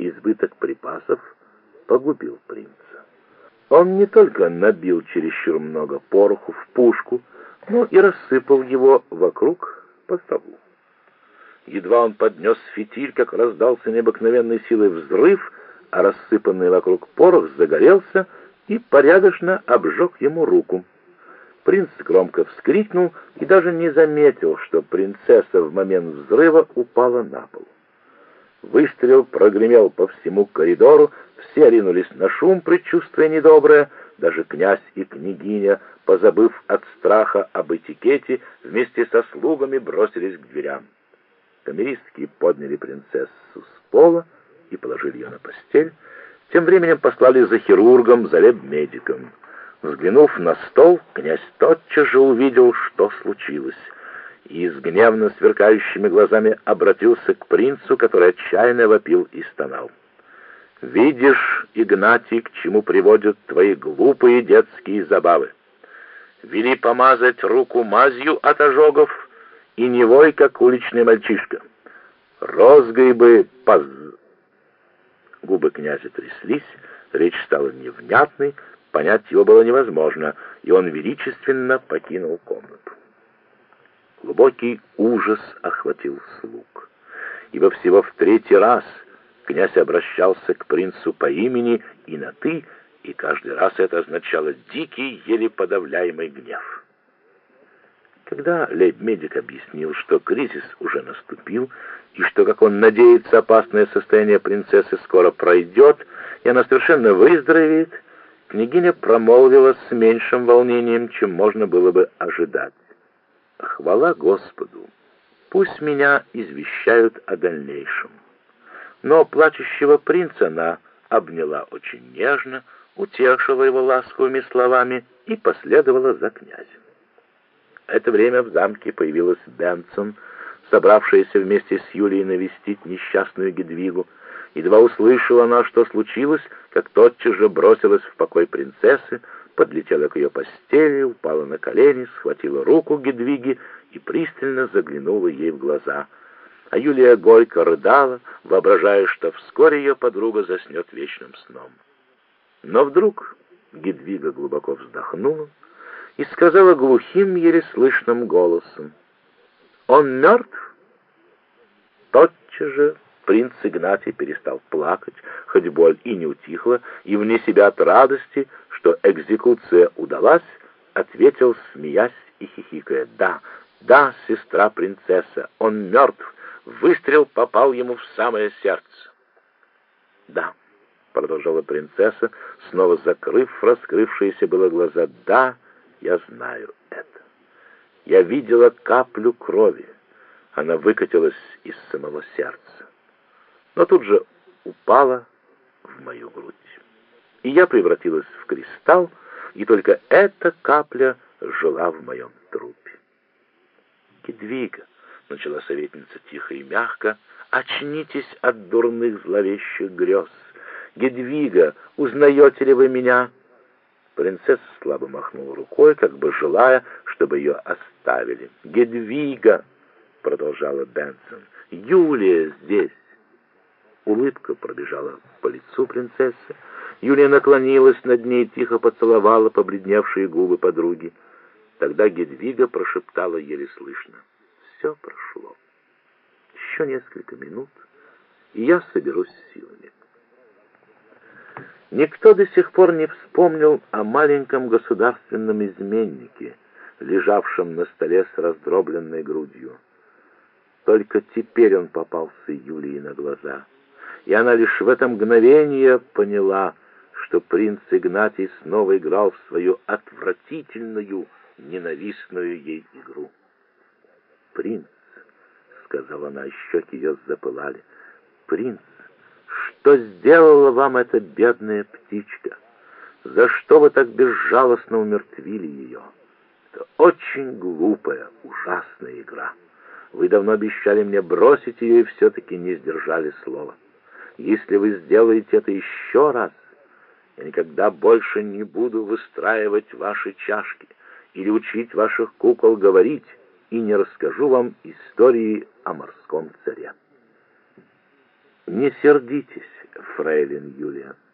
избыток припасов погубил принца. Он не только набил чересчур много пороху в пушку, но и рассыпал его вокруг по столу. Едва он поднес фитиль, как раздался необыкновенной силой взрыв, а рассыпанный вокруг порох загорелся и порядочно обжег ему руку. Принц громко вскрикнул и даже не заметил, что принцесса в момент взрыва упала на пол. Выстрел прогремел по всему коридору, все ринулись на шум, предчувствуя недоброе, даже князь и княгиня, позабыв от страха об этикете, вместе со слугами бросились к дверям. Камеристки подняли принцессу с пола и положили ее на постель. Тем временем послали за хирургом, за лейб-медиком. Взглянув на стол, князь тотчас же увидел, что случилось, и с гневно сверкающими глазами обратился к принцу, который отчаянно вопил и стонал. «Видишь, Игнатий, к чему приводят твои глупые детские забавы. Вели помазать руку мазью от ожогов, и не вой, как уличный мальчишка. Розгой бы Губы князя тряслись, речь стала невнятной, понять его было невозможно, и он величественно покинул комнату. Глубокий ужас охватил слуг, ибо всего в третий раз князь обращался к принцу по имени и на «ты», и каждый раз это означало дикий, еле подавляемый гнев. Когда лейб-медик объяснил, что кризис уже наступил, и что, как он надеется, опасное состояние принцессы скоро пройдет, и она совершенно выздоровеет, княгиня промолвила с меньшим волнением, чем можно было бы ожидать. «Хвала Господу! Пусть меня извещают о дальнейшем». Но плачущего принца она обняла очень нежно, утешила его ласковыми словами и последовала за князем. В это время в замке появилась Бенсон, собравшаяся вместе с Юлией навестить несчастную Гедвигу. Едва услышала она, что случилось, как тотчас же бросилась в покой принцессы, подлетела к ее постели, упала на колени, схватила руку Гедвиги и пристально заглянула ей в глаза. А Юлия горько рыдала, воображая, что вскоре ее подруга заснет вечным сном. Но вдруг Гедвига глубоко вздохнула и сказала глухим, еле слышным голосом: «Он мертв?» Тотчас же принц Игнатий перестал плакать, хоть боль и не утихла, и вне себя от радости, что экзекуция удалась, ответил, смеясь и хихикая: «Да, да, сестра-принцесса, он мертв, выстрел попал ему в самое сердце». «Да», — продолжала принцесса, снова закрыв раскрывшиеся было глаза, — «да, я знаю это. Я видела каплю крови. Она выкатилась из самого сердца, но тут же упала в мою грудь. И я превратилась в кристалл, и только эта капля жила в моем трупе». «Гедвига», — начала советница тихо и мягко, — «очнитесь от дурных зловещих грез. Гедвига, узнаете ли вы меня?» Принцесса слабо махнула рукой, как бы желая, чтобы ее оставили. «Гедвига», — продолжала Бенсон, — «Юлия здесь». Улыбка пробежала по лицу принцессы. Юлия наклонилась над ней, тихо поцеловала побледневшие губы подруги. Тогда Гедвига прошептала еле слышно: «Все прошло. Еще несколько минут, и я соберусь с силами». Никто до сих пор не вспомнил о маленьком государственном изменнике, лежавшем на столе с раздробленной грудью. Только теперь он попался Юлии на глаза, и она лишь в это мгновение поняла, что принц Игнатий снова играл в свою отвратительную, ненавистную ей игру. «Принц», — сказала она, щеки ее запылали, — «принц, что сделала вам эта бедная птичка? За что вы так безжалостно умертвили ее? Это очень глупая, ужасная игра. Вы давно обещали мне бросить ее и все-таки не сдержали слова. Если вы сделаете это еще раз, я никогда больше не буду выстраивать ваши чашки или учить ваших кукол говорить, и не расскажу вам истории о морском царе». «Не сердитесь», фрейлин Юлия.